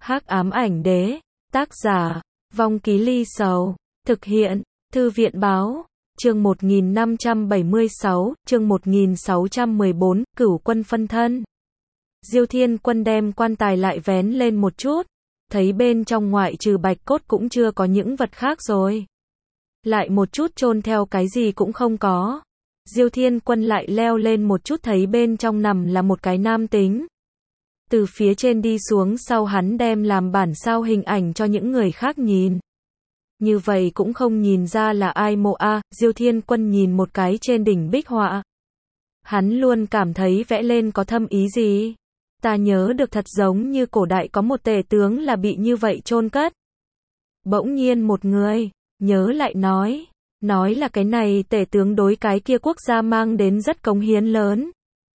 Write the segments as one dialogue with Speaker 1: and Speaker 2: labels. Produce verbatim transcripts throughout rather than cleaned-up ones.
Speaker 1: Hắc ám ảnh đế, tác giả, Vong Ký Ly Sầu, thực hiện, Thư viện báo, chương một nghìn năm trăm bảy mươi sáu, chương một nghìn sáu trăm mười bốn, Cửu Quân phân thân. Diêu Thiên Quân đem quan tài lại vén lên một chút, thấy bên trong ngoại trừ bạch cốt cũng chưa có những vật khác rồi. Lại một chút chôn theo cái gì cũng không có. Diêu Thiên Quân lại leo lên một chút thấy bên trong nằm là một cái nam tính. Từ phía trên đi xuống sau hắn đem làm bản sao hình ảnh cho những người khác nhìn. Như vậy cũng không nhìn ra là ai mộ a. Diêu Thiên Quân nhìn một cái trên đỉnh bích họa. Hắn luôn cảm thấy vẽ lên có thâm ý gì. Ta nhớ được thật giống như cổ đại có một tể tướng là bị như vậy chôn cất. Bỗng nhiên một người, nhớ lại nói, nói là cái này tể tướng đối cái kia quốc gia mang đến rất cống hiến lớn.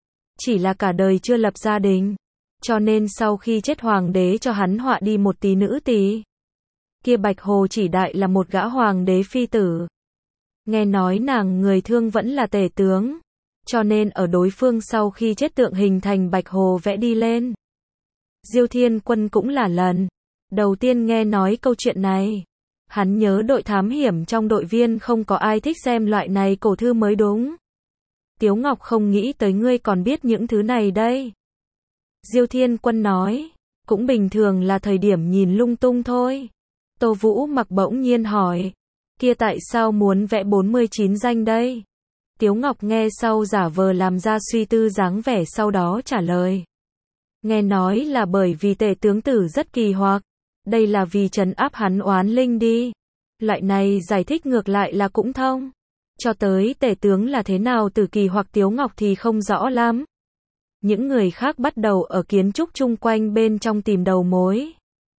Speaker 1: Chỉ là cả đời chưa lập gia đình. Cho nên sau khi chết hoàng đế cho hắn họa đi một tí nữ tí. Kia Bạch Hồ chỉ đại là một gã hoàng đế phi tử. Nghe nói nàng người thương vẫn là tể tướng. Cho nên ở đối phương sau khi chết tượng hình thành Bạch Hồ vẽ đi lên. Diêu Thiên Quân cũng là lần đầu tiên nghe nói câu chuyện này. Hắn nhớ đội thám hiểm trong đội viên không có ai thích xem loại này cổ thư mới đúng. Tiếu Ngọc không nghĩ tới ngươi còn biết những thứ này đây. Diêu Thiên Quân nói, cũng bình thường là thời điểm nhìn lung tung thôi. Tô Vũ Mặc bỗng nhiên hỏi, kia tại sao muốn vẽ bốn mươi chín danh đây? Tiếu Ngọc nghe sau giả vờ làm ra suy tư dáng vẻ sau đó trả lời. Nghe nói là bởi vì tể tướng tử rất kỳ hoặc, đây là vì trấn áp hắn oán linh đi. Loại này giải thích ngược lại là cũng thông. Cho tới tể tướng là thế nào tử kỳ hoặc Tiếu Ngọc thì không rõ lắm. Những người khác bắt đầu ở kiến trúc chung quanh bên trong tìm đầu mối.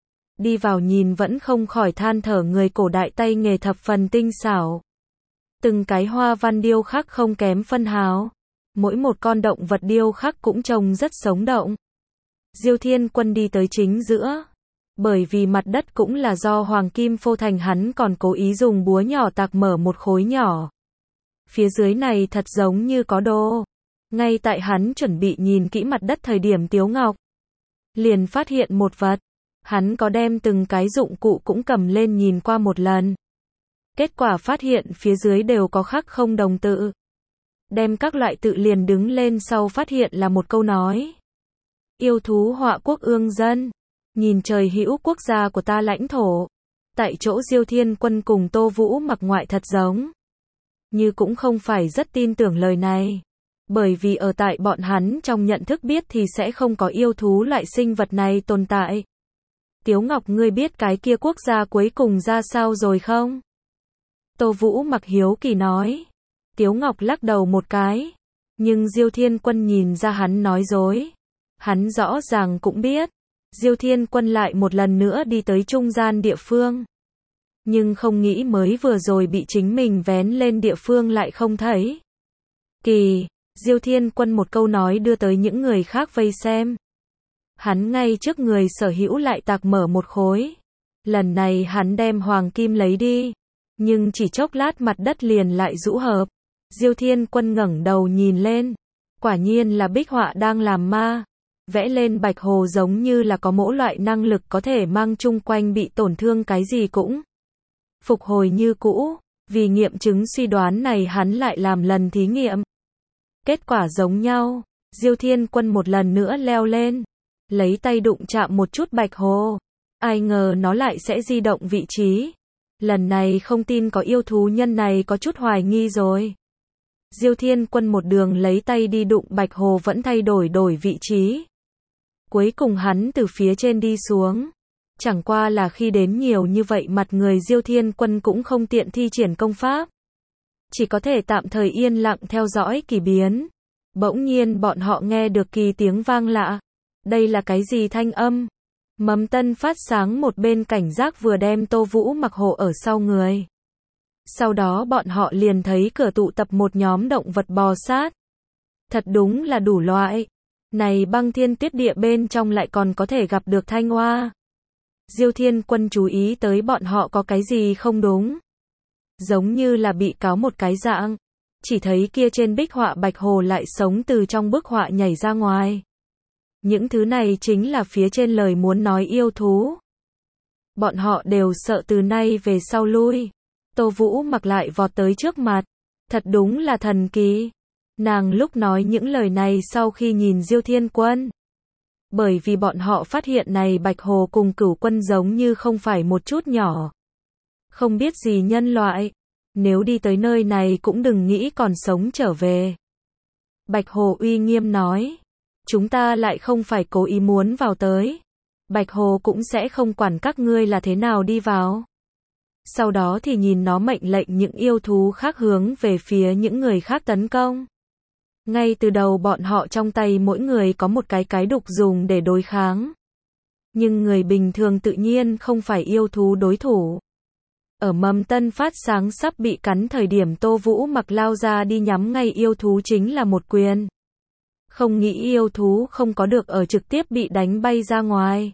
Speaker 1: Đi vào nhìn vẫn không khỏi than thở người cổ đại tay nghề thập phần tinh xảo. Từng cái hoa văn điêu khắc không kém phân hào. Mỗi một con động vật điêu khắc cũng trông rất sống động. Diêu Thiên Quân đi tới chính giữa. Bởi vì mặt đất cũng là do hoàng kim phô thành hắn còn cố ý dùng búa nhỏ tạc mở một khối nhỏ. Phía dưới này thật giống như có đồ. Ngay tại hắn chuẩn bị nhìn kỹ mặt đất thời điểm Tiếu Ngọc liền phát hiện một vật. Hắn có đem từng cái dụng cụ cũng cầm lên nhìn qua một lần. Kết quả phát hiện phía dưới đều có khắc không đồng tự. Đem các loại tự liền đứng lên sau phát hiện là một câu nói. Yêu thú họa quốc ương dân. Nhìn trời hữu quốc gia của ta lãnh thổ. Tại chỗ Diêu Thiên Quân cùng Tô Vũ Mặc ngoại thật giống. Như cũng không phải rất tin tưởng lời này. Bởi vì ở tại bọn hắn trong nhận thức biết thì sẽ không có yêu thú loại sinh vật này tồn tại. Tiếu Ngọc ngươi biết cái kia quốc gia cuối cùng ra sao rồi không? Tô Vũ Mặc hiếu kỳ nói. Tiếu Ngọc lắc đầu một cái. Nhưng Diêu Thiên Quân nhìn ra hắn nói dối. Hắn rõ ràng cũng biết. Diêu Thiên Quân lại một lần nữa đi tới trung gian địa phương. Nhưng không nghĩ mới vừa rồi bị chính mình vén lên địa phương lại không thấy. Kỳ, Diêu Thiên Quân một câu nói đưa tới những người khác vây xem. Hắn ngay trước người sở hữu lại tạc mở một khối. Lần này hắn đem hoàng kim lấy đi. Nhưng chỉ chốc lát mặt đất liền lại rũ hợp. Diêu Thiên Quân ngẩng đầu nhìn lên. Quả nhiên là bích họa đang làm ma. Vẽ lên Bạch Hồ giống như là có mỗi loại năng lực có thể mang chung quanh bị tổn thương cái gì cũng phục hồi như cũ. Vì nghiệm chứng suy đoán này hắn lại làm lần thí nghiệm. Kết quả giống nhau. Diêu Thiên Quân một lần nữa leo lên. Lấy tay đụng chạm một chút Bạch Hồ. Ai ngờ nó lại sẽ di động vị trí. Lần này không tin có yêu thú nhân này có chút hoài nghi rồi. Diêu Thiên Quân một đường lấy tay đi đụng Bạch Hồ vẫn thay đổi đổi vị trí. Cuối cùng hắn từ phía trên đi xuống. Chẳng qua là khi đến nhiều như vậy mặt người Diêu Thiên Quân cũng không tiện thi triển công pháp. Chỉ có thể tạm thời yên lặng theo dõi kỳ biến. Bỗng nhiên bọn họ nghe được kỳ tiếng vang lạ. Đây là cái gì thanh âm? Mầm Tân phát sáng một bên cảnh giác vừa đem Tô Vũ Mặc hộ ở sau người. Sau đó bọn họ liền thấy cửa tụ tập một nhóm động vật bò sát. Thật đúng là đủ loại. Này băng thiên tuyết địa bên trong lại còn có thể gặp được thanh oa. Diêu Thiên Quân chú ý tới bọn họ có cái gì không đúng. Giống như là bị cáo một cái dạng. Chỉ thấy kia trên bích họa Bạch Hồ lại sống từ trong bức họa nhảy ra ngoài. Những thứ này chính là phía trên lời muốn nói yêu thú. Bọn họ đều sợ từ nay về sau lui. Tô Vũ Mặc lại vọt tới trước mặt. Thật đúng là thần kỳ. Nàng lúc nói những lời này sau khi nhìn Diêu Thiên Quân. Bởi vì bọn họ phát hiện này Bạch Hồ cùng Cửu Quân giống như không phải một chút nhỏ. Không biết gì nhân loại. Nếu đi tới nơi này cũng đừng nghĩ còn sống trở về. Bạch Hồ uy nghiêm nói. Chúng ta lại không phải cố ý muốn vào tới. Bạch Hồ cũng sẽ không quản các ngươi là thế nào đi vào. Sau đó thì nhìn nó mệnh lệnh những yêu thú khác hướng về phía những người khác tấn công. Ngay từ đầu bọn họ trong tay mỗi người có một cái cái đục dùng để đối kháng. Nhưng người bình thường tự nhiên không phải yêu thú đối thủ. Ở mầm tân phát sáng sắp bị cắn thời điểm Tô Vũ Mặc lao ra đi nhắm ngay yêu thú chính là một quyền. Không nghĩ yêu thú không có được ở trực tiếp bị đánh bay ra ngoài.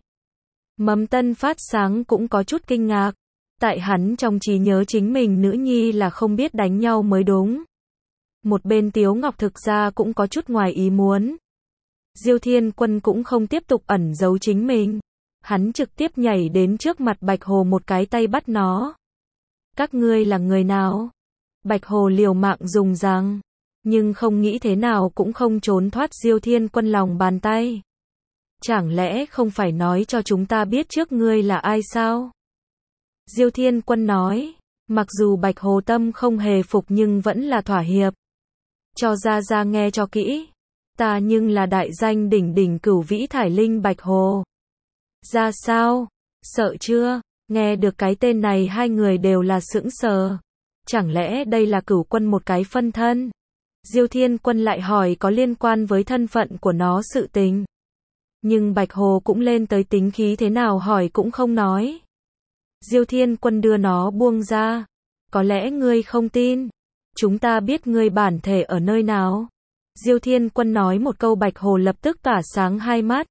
Speaker 1: Mầm tân phát sáng cũng có chút kinh ngạc. Tại hắn trong trí nhớ chính mình nữ nhi là không biết đánh nhau mới đúng. Một bên Tiếu Ngọc thực ra cũng có chút ngoài ý muốn. Diêu Thiên Quân cũng không tiếp tục ẩn giấu chính mình. Hắn trực tiếp nhảy đến trước mặt Bạch Hồ một cái tay bắt nó. Các ngươi là người nào? Bạch Hồ liều mạng dùng răng. Nhưng không nghĩ thế nào cũng không trốn thoát Diêu Thiên Quân lòng bàn tay. Chẳng lẽ không phải nói cho chúng ta biết trước ngươi là ai sao? Diêu Thiên Quân nói. Mặc dù Bạch Hồ tâm không hề phục nhưng vẫn là thỏa hiệp. Cho ra ra nghe cho kỹ. Ta nhưng là đại danh đỉnh đỉnh Cửu Vĩ Thải Linh Bạch Hồ. Ra sao? Sợ chưa? Nghe được cái tên này hai người đều là sững sờ. Chẳng lẽ đây là Cửu Quân một cái phân thân? Diêu Thiên Quân lại hỏi có liên quan với thân phận của nó sự tình. Nhưng Bạch Hồ cũng lên tới tính khí thế nào hỏi cũng không nói. Diêu Thiên Quân đưa nó buông ra. Có lẽ ngươi không tin. Chúng ta biết ngươi bản thể ở nơi nào. Diêu Thiên Quân nói một câu Bạch Hồ lập tức tỏa sáng hai mắt.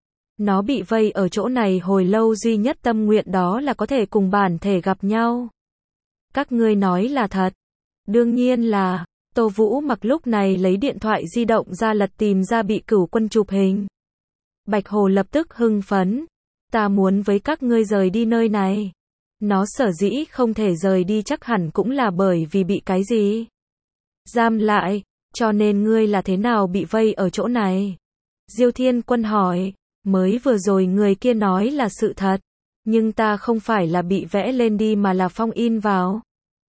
Speaker 1: Nó bị vây ở chỗ này hồi lâu duy nhất tâm nguyện đó là có thể cùng bản thể gặp nhau. Các ngươi nói là thật. Đương nhiên là, Tô Vũ Mặc lúc này lấy điện thoại di động ra lật tìm ra bị Cửu Quân chụp hình. Bạch Hồ lập tức hưng phấn. Ta muốn với các ngươi rời đi nơi này. Nó sở dĩ không thể rời đi chắc hẳn cũng là bởi vì bị cái gì giam lại, cho nên ngươi là thế nào bị vây ở chỗ này? Diêu Thiên Quân hỏi, mới vừa rồi người kia nói là sự thật, nhưng ta không phải là bị vẽ lên đi mà là phong in vào.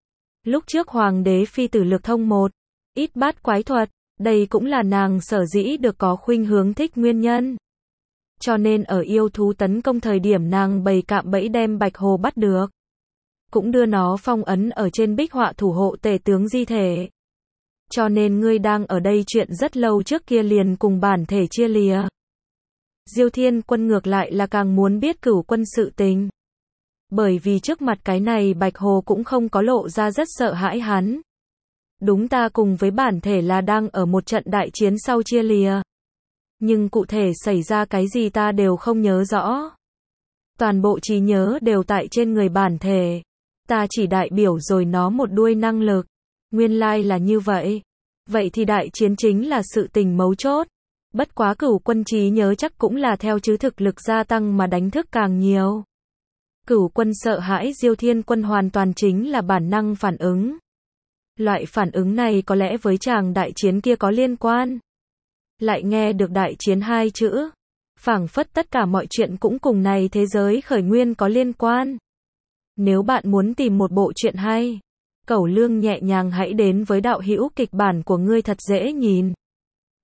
Speaker 1: Lúc trước Hoàng đế phi tử Lược Thông một, ít bát quái thuật, đây cũng là nàng sở dĩ được có khuynh hướng thích nguyên nhân. Cho nên ở yêu thú tấn công thời điểm nàng bày cạm bẫy đem Bạch Hồ bắt được. Cũng đưa nó phong ấn ở trên bích họa thủ hộ tể tướng di thể. Cho nên ngươi đang ở đây chuyện rất lâu trước kia liền cùng bản thể chia lìa. Diêu Thiên Quân ngược lại là càng muốn biết Cửu Quân sự tình. Bởi vì trước mặt cái này Bạch Hồ cũng không có lộ ra rất sợ hãi hắn. Đúng ta cùng với bản thể là đang ở một trận đại chiến sau chia lìa. Nhưng cụ thể xảy ra cái gì ta đều không nhớ rõ. Toàn bộ trí nhớ đều tại trên người bản thể. Ta chỉ đại biểu rồi nó một đuôi năng lực. Nguyên lai là như vậy. Vậy thì đại chiến chính là sự tình mấu chốt. Bất quá Cửu Quân trí nhớ chắc cũng là theo chứ thực lực gia tăng mà đánh thức càng nhiều. Cửu Quân sợ hãi Diêu Thiên Quân hoàn toàn chính là bản năng phản ứng. Loại phản ứng này có lẽ với chàng đại chiến kia có liên quan. Lại nghe được đại chiến hai chữ. Phảng phất tất cả mọi chuyện cũng cùng này thế giới khởi nguyên có liên quan. Nếu bạn muốn tìm một bộ truyện hay, Cẩu Lương nhẹ nhàng hãy đến với đạo hữu kịch bản của ngươi thật dễ nhìn.